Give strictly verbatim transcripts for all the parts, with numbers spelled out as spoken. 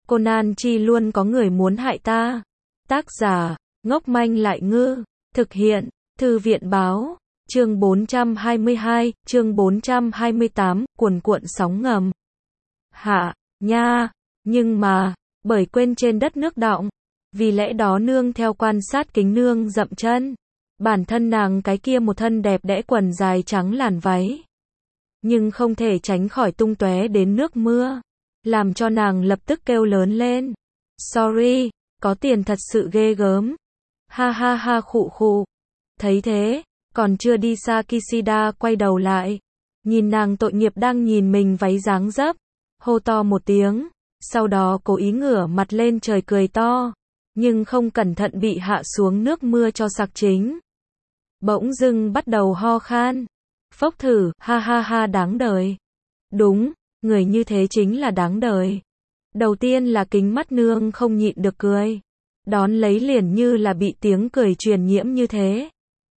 Conan chi luôn có người muốn hại ta. Tác giả, ngốc manh lại ngư. Thực hiện, Thư viện báo. Chương bốn trăm hai mươi hai, chương bốn trăm hai mươi tám, cuồn cuộn sóng ngầm. Hạ, nha, nhưng mà, bởi quên trên đất nước đọng. Vì lẽ đó nương theo quan sát kính nương dậm chân. Bản thân nàng cái kia một thân đẹp đẽ quần dài trắng làn váy. Nhưng không thể tránh khỏi tung tóe đến nước mưa. Làm cho nàng lập tức kêu lớn lên. Sorry, có tiền thật sự ghê gớm. Ha ha ha khụ khụ. Thấy thế, còn chưa đi xa Kishida quay đầu lại. Nhìn nàng tội nghiệp đang nhìn mình váy dáng dấp. Hô to một tiếng. Sau đó cố ý ngửa mặt lên trời cười to. Nhưng không cẩn thận bị hạ xuống nước mưa cho sặc chính. Bỗng dưng bắt đầu ho khan. Phốc thử, ha ha ha đáng đời. Đúng, người như thế chính là đáng đời. Đầu tiên là kính mắt nương không nhịn được cười. Đón lấy liền như là bị tiếng cười truyền nhiễm như thế.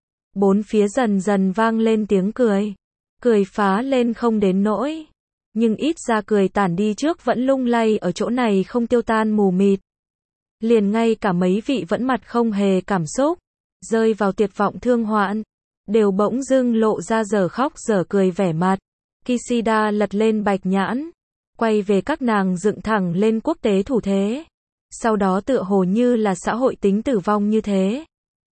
Bốn phía dần dần vang lên tiếng cười. Cười phá lên không đến nỗi. Nhưng ít ra cười tản đi trước vẫn lung lay ở chỗ này không tiêu tan mù mịt. Liền ngay cả mấy vị vẫn mặt không hề cảm xúc. Rơi vào tuyệt vọng thương hoạn. Đều bỗng dưng lộ ra dở khóc dở cười vẻ mặt. Kishida lật lên bạch nhãn. Quay về các nàng dựng thẳng lên quốc tế thủ thế. Sau đó tựa hồ như là xã hội tính tử vong như thế.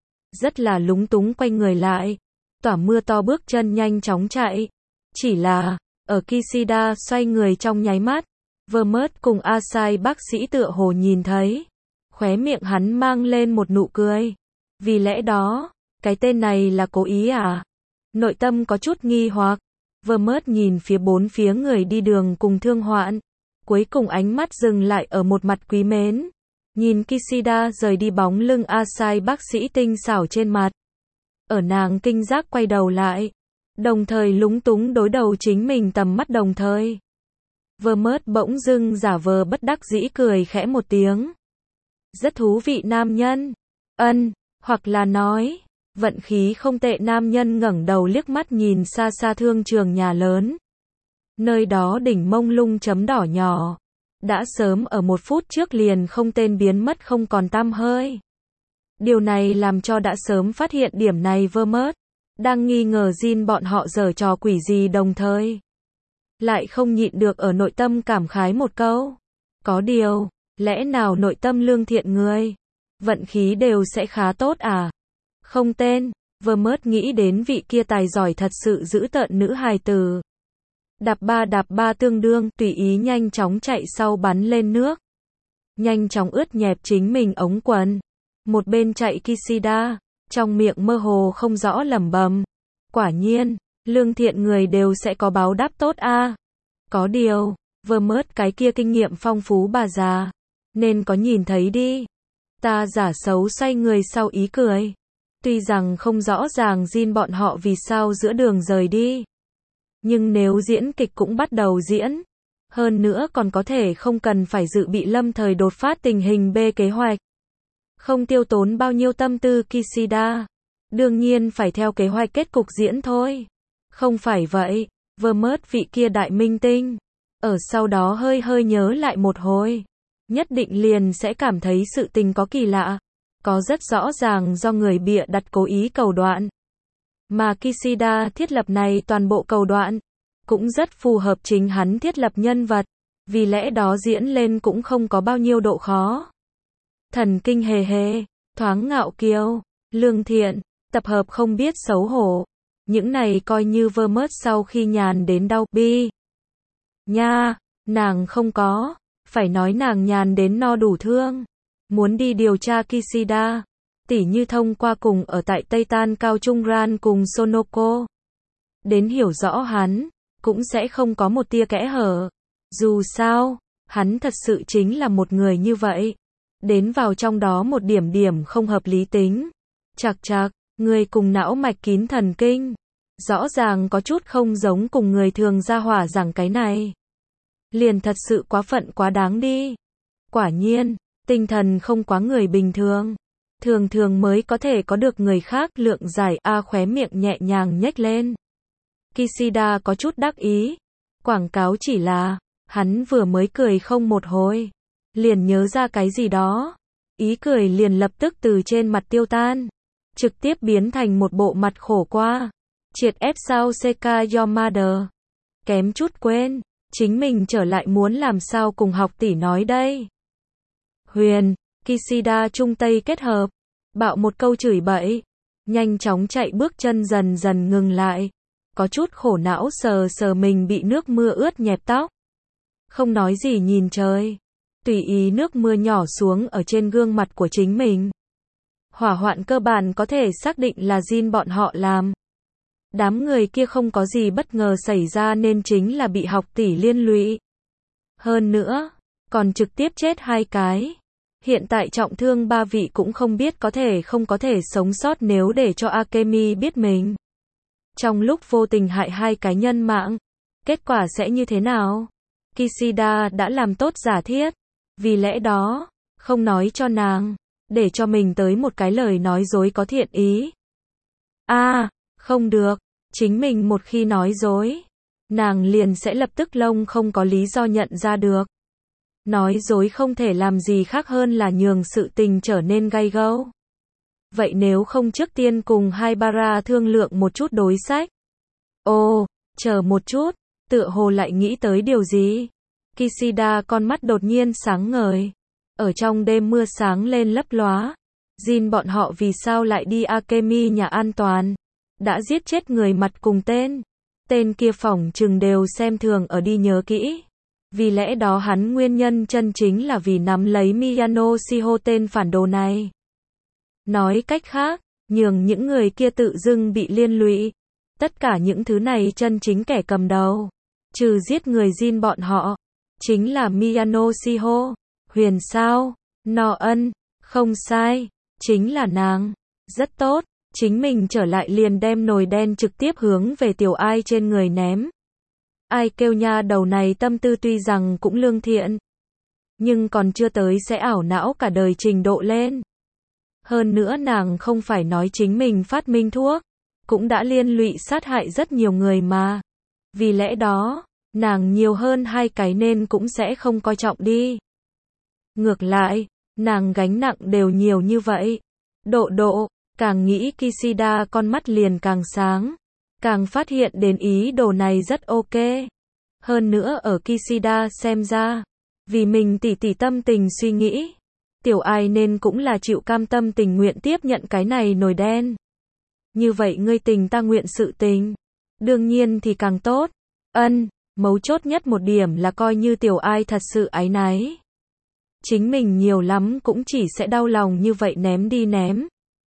Rất là lúng túng quay người lại. Tỏa mưa to bước chân nhanh chóng chạy. Chỉ là, ở Kishida xoay người trong nháy mắt. Vermouth cùng Asai bác sĩ tựa hồ nhìn thấy. Khóe miệng hắn mang lên một nụ cười. Vì lẽ đó, cái tên này là cố ý à? Nội tâm có chút nghi hoặc. Vermouth nhìn phía bốn phía người đi đường cùng thương hoạn. Cuối cùng ánh mắt dừng lại ở một mặt quý mến. Nhìn Kishida rời đi bóng lưng Asai bác sĩ tinh xảo trên mặt. Ở nàng kinh giác quay đầu lại. Đồng thời lúng túng đối đầu chính mình tầm mắt đồng thời. Vermouth bỗng dưng giả vờ bất đắc dĩ cười khẽ một tiếng. Rất thú vị nam nhân. Ân, hoặc là nói, vận khí không tệ nam nhân ngẩng đầu liếc mắt nhìn xa xa thương trường nhà lớn. Nơi đó đỉnh mông lung chấm đỏ nhỏ. Đã sớm ở một phút trước liền không tên biến mất không còn tăm hơi. Điều này làm cho đã sớm phát hiện điểm này Vermouth. Đang nghi ngờ Jin bọn họ giở trò quỷ gì đồng thời. Lại không nhịn được ở nội tâm cảm khái một câu. Có điều, lẽ nào nội tâm lương thiện người, vận khí đều sẽ khá tốt à? Không tên, Vermouth nghĩ đến vị kia tài giỏi thật sự giữ tợn nữ hài tử. Đạp ba đạp ba tương đương, tùy ý nhanh chóng chạy sau bắn lên nước. Nhanh chóng ướt nhẹp chính mình ống quần. Một bên chạy Kishida, trong miệng mơ hồ không rõ lẩm bẩm. Quả nhiên, lương thiện người đều sẽ có báo đáp tốt a. Có điều, Vermouth cái kia kinh nghiệm phong phú bà già. Nên có nhìn thấy đi. Ta giả xấu xoay người sau ý cười. Tuy rằng không rõ ràng Jin bọn họ vì sao giữa đường rời đi. Nhưng nếu diễn kịch cũng bắt đầu diễn. Hơn nữa còn có thể không cần phải dự bị lâm thời đột phát tình hình B kế hoạch. Không tiêu tốn bao nhiêu tâm tư Kishida. Đương nhiên phải theo kế hoạch kết cục diễn thôi. Không phải vậy, Vermouth vị kia đại minh tinh. Ở sau đó hơi hơi nhớ lại một hồi. Nhất định liền sẽ cảm thấy sự tình có kỳ lạ. Có rất rõ ràng do người bịa đặt cố ý cầu đoạn. Mà Kishida thiết lập này toàn bộ cầu đoạn. Cũng rất phù hợp chính hắn thiết lập nhân vật. Vì lẽ đó diễn lên cũng không có bao nhiêu độ khó. Thần kinh hề hề, thoáng ngạo kiêu, lương thiện, tập hợp không biết xấu hổ. Những này coi như Vermouth sau khi nhàn đến đau bi. Nha, nàng không có. Phải nói nàng nhàn đến no đủ thương. Muốn đi điều tra Kishida. Tỉ như thông qua cùng ở tại Tây Tan Cao Trung Ran cùng Sonoko. Đến hiểu rõ hắn, cũng sẽ không có một tia kẽ hở. Dù sao, hắn thật sự chính là một người như vậy. Đến vào trong đó một điểm điểm không hợp lý tính. Chạc chạc, người cùng não mạch kín thần kinh. Rõ ràng có chút không giống cùng người thường ra hỏa rằng cái này. Liền thật sự quá phận quá đáng đi. Quả nhiên, tinh thần không quá người bình thường. Thường thường mới có thể có được người khác lượng giải A khóe miệng nhẹ nhàng nhếch lên. Kishida có chút đắc ý. Quảng cáo chỉ là, hắn vừa mới cười không một hồi. liền nhớ ra cái gì đó. Ý cười liền lập tức từ trên mặt tiêu tan, trực tiếp biến thành một bộ mặt khổ qua. Triệt ép sao Seka your mother. Kém chút quên, chính mình trở lại muốn làm sao cùng học tỷ nói đây. Huyền, Kishida Trung Tây kết hợp, bạo một câu chửi bậy, nhanh chóng chạy bước chân dần dần ngừng lại, có chút khổ não sờ sờ mình bị nước mưa ướt nhẹp tóc. Không nói gì nhìn trời, tùy ý nước mưa nhỏ xuống ở trên gương mặt của chính mình. Hỏa hoạn cơ bản có thể xác định là Jin bọn họ làm. Đám người kia không có gì bất ngờ xảy ra nên chính là bị học tỷ liên lụy. Hơn nữa, còn trực tiếp chết hai cái. Hiện tại trọng thương ba vị cũng không biết có thể không có thể sống sót nếu để cho Akemi biết mình. Trong lúc vô tình hại hai cái nhân mạng, kết quả sẽ như thế nào? Kishida đã làm tốt giả thiết. Vì lẽ đó, không nói cho nàng, để cho mình tới một cái lời nói dối có thiện ý. A, à, không được, chính mình một khi nói dối, nàng liền sẽ lập tức lông không có lý do nhận ra được. Nói dối không thể làm gì khác hơn là nhường sự tình trở nên gay gẫu. Vậy nếu không trước tiên cùng Haibara thương lượng một chút đối sách? Ồ, chờ một chút, tựa hồ lại nghĩ tới điều gì? Kishida con mắt đột nhiên sáng ngời. Ở trong đêm mưa sáng lên lấp lóa. Jin bọn họ vì sao lại đi Akemi nhà an toàn? Đã giết chết người mặt cùng tên. Tên kia phỏng chừng đều xem thường ở đi nhớ kỹ. Vì lẽ đó hắn nguyên nhân chân chính là vì nắm lấy Miyano Shiho tên phản đồ này. Nói cách khác, nhường những người kia tự dưng bị liên lụy. Tất cả những thứ này chân chính kẻ cầm đầu, trừ giết người Jin bọn họ, chính là Miyano Shiho. Huyền sao? No ân, không sai, chính là nàng. Rất tốt, chính mình trở lại liền đem nồi đen trực tiếp hướng về tiểu ai trên người ném. Ai kêu nha đầu này tâm tư tuy rằng cũng lương thiện, nhưng còn chưa tới sẽ ảo não cả đời trình độ lên. Hơn nữa nàng không phải nói chính mình phát minh thuốc, cũng đã liên lụy sát hại rất nhiều người mà. Vì lẽ đó, nàng nhiều hơn hai cái nên cũng sẽ không coi trọng đi. Ngược lại, nàng gánh nặng đều nhiều như vậy. Độ độ, càng nghĩ Kishida con mắt liền càng sáng. Càng phát hiện đến ý đồ này rất ok. Hơn nữa ở Kishida xem ra, vì mình tỉ tỉ tâm tình suy nghĩ, tiểu ai nên cũng là chịu cam tâm tình nguyện tiếp nhận cái này nồi đen. Như vậy ngươi tình ta nguyện sự tình. Đương nhiên thì càng tốt. Ân, mấu chốt nhất một điểm là coi như tiểu ai thật sự áy náy. Chính mình nhiều lắm cũng chỉ sẽ đau lòng như vậy ném đi ném.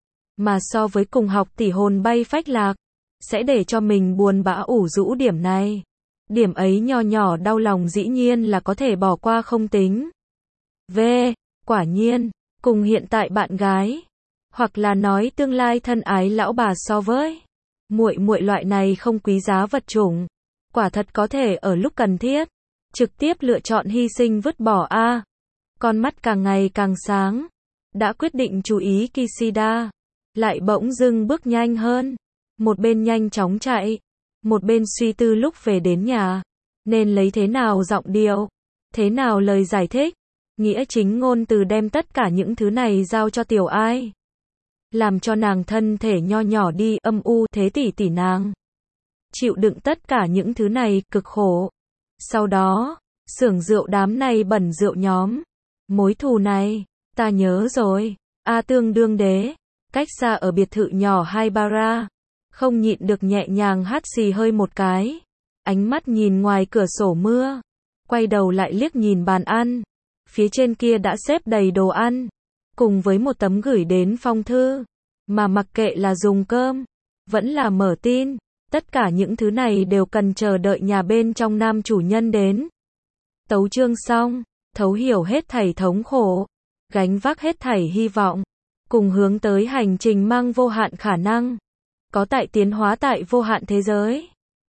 Mà so với cùng học tỷ hồn bay phách lạc, sẽ để cho mình buồn bã ủ rũ điểm này. Điểm ấy nho nhỏ đau lòng dĩ nhiên là có thể bỏ qua không tính. V. Quả nhiên, cùng hiện tại bạn gái, hoặc là nói tương lai thân ái lão bà so với muội muội loại này không quý giá vật chủng, quả thật có thể ở lúc cần thiết, trực tiếp lựa chọn hy sinh vứt bỏ a. Con mắt càng ngày càng sáng, đã quyết định chú ý Kishida, lại bỗng dưng bước nhanh hơn. Một bên nhanh chóng chạy, một bên suy tư lúc về đến nhà, nên lấy thế nào giọng điệu, thế nào lời giải thích, nghĩa chính ngôn từ đem tất cả những thứ này giao cho tiểu ai. Làm cho nàng thân thể nho nhỏ đi âm u thế tỷ tỷ nàng. Chịu đựng tất cả những thứ này cực khổ. Sau đó, xưởng rượu đám này bẩn rượu nhóm. Mối thù này, ta nhớ rồi, A tương đương đế, cách xa ở biệt thự nhỏ Haibara. Không nhịn được nhẹ nhàng hắt xì hơi một cái. Ánh mắt nhìn ngoài cửa sổ mưa. Quay đầu lại liếc nhìn bàn ăn. Phía trên kia đã xếp đầy đồ ăn. Cùng với một tấm gửi đến phong thư. Mà mặc kệ là dùng cơm, vẫn là mở tin. Tất cả những thứ này đều cần chờ đợi nhà bên trong nam chủ nhân đến. Tấu chương xong. Thấu hiểu hết thảy thống khổ. Gánh vác hết thảy hy vọng. Cùng hướng tới hành trình mang vô hạn khả năng. Có tại tiến hóa tại vô hạn thế giới.